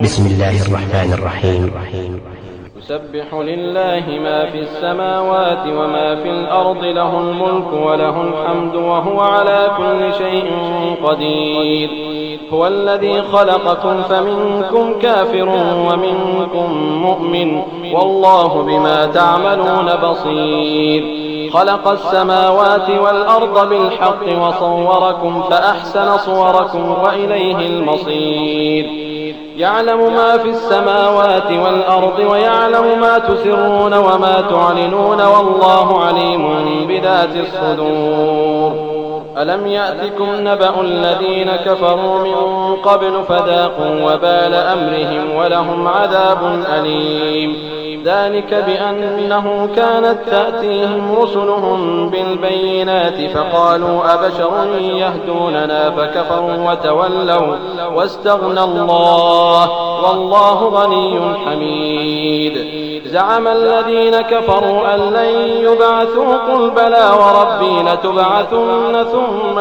بسم الله الرحمن الرحيم. يسبح لله ما في السماوات وما في الأرض، له الملك وله الحمد وهو على كل شيء قدير. هو الذي خلقكم فمنكم كافر ومنكم مؤمن، والله بما تعملون بصير. خلق السماوات والأرض بالحق وصوركم فأحسن صوركم وإليه المصير. يعلم ما في السماوات والأرض ويعلم ما تسرون وما تعلنون، والله عليم بذات الصدور. ألم يأتكم نبأ الذين كفروا من قبل فذاقوا وبال أمرهم ولهم عذاب أليم. ذلك بأنه كانت تأتيهم رسلهم بالبينات فقالوا أبشر يهدوننا فكفروا وتولوا واستغنى الله والله غني حميد. زعم الذين كفروا أن لن يبعثوا، قل بلى وربي لتبعثن ثم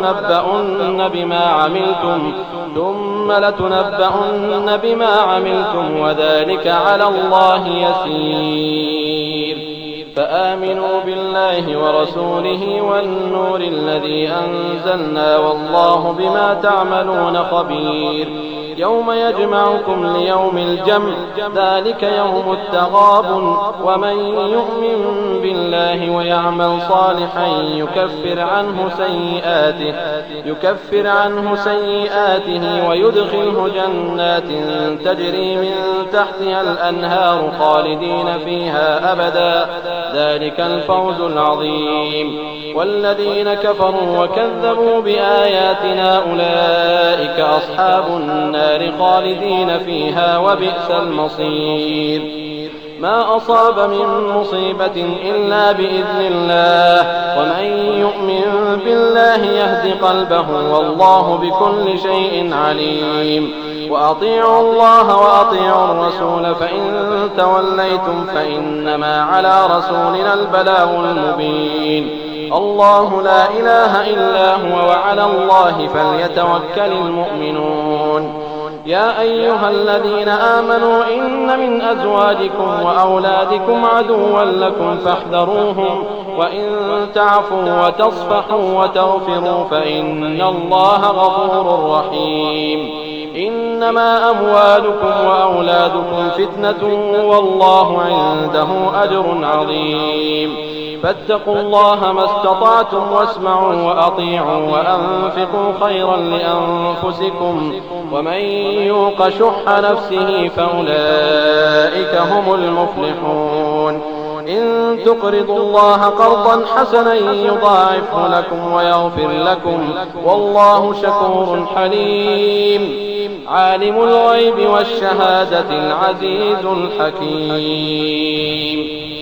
لتنبؤن بما عملتم وذلك على الله يسير. فآمنوا بالله ورسوله والنور الذي أنزلنا، والله بما تعملون خبير. يوم يجمعكم ليوم الجمع، ذلك يوم التغابن. ومن يؤمن بالله ويعمل صالحا يكفر عنه سيئاته ويدخله جنات تجري من تحتها الأنهار خالدين فيها أبدا، ذلك الفوز العظيم. والذين كفروا وكذبوا بآياتنا أولئك أصحاب النار خالدين فيها وبئس المصير. ما أصاب من مصيبة إلا بإذن الله، ومن يؤمن بالله يهد قلبه، والله بكل شيء عليم. وأطيعوا الله وأطيعوا الرسول، فإن توليتم فإنما على رسولنا البلاغ المبين. الله لا إله إلا هو، وعلى الله فليتوكل المؤمنون. يا أيها الذين آمنوا إن من أزواجكم وأولادكم عدوا لكم فاحذروهم، وإن تعفوا وتصفحوا وتغفروا فإن الله غفور رحيم. إنما أموالكم وأولادكم فتنة، والله عنده أجر عظيم. فاتقوا الله ما استطعتم واسمعوا وأطيعوا وأنفقوا خيرا لأنفسكم، ومن يوق شح نفسه فأولئك هم المفلحون. إن تقرضوا الله قرضا حسنا يضاعفه لكم ويغفر لكم، والله شكور حليم. عالم الغيب والشهادة العزيز الحكيم.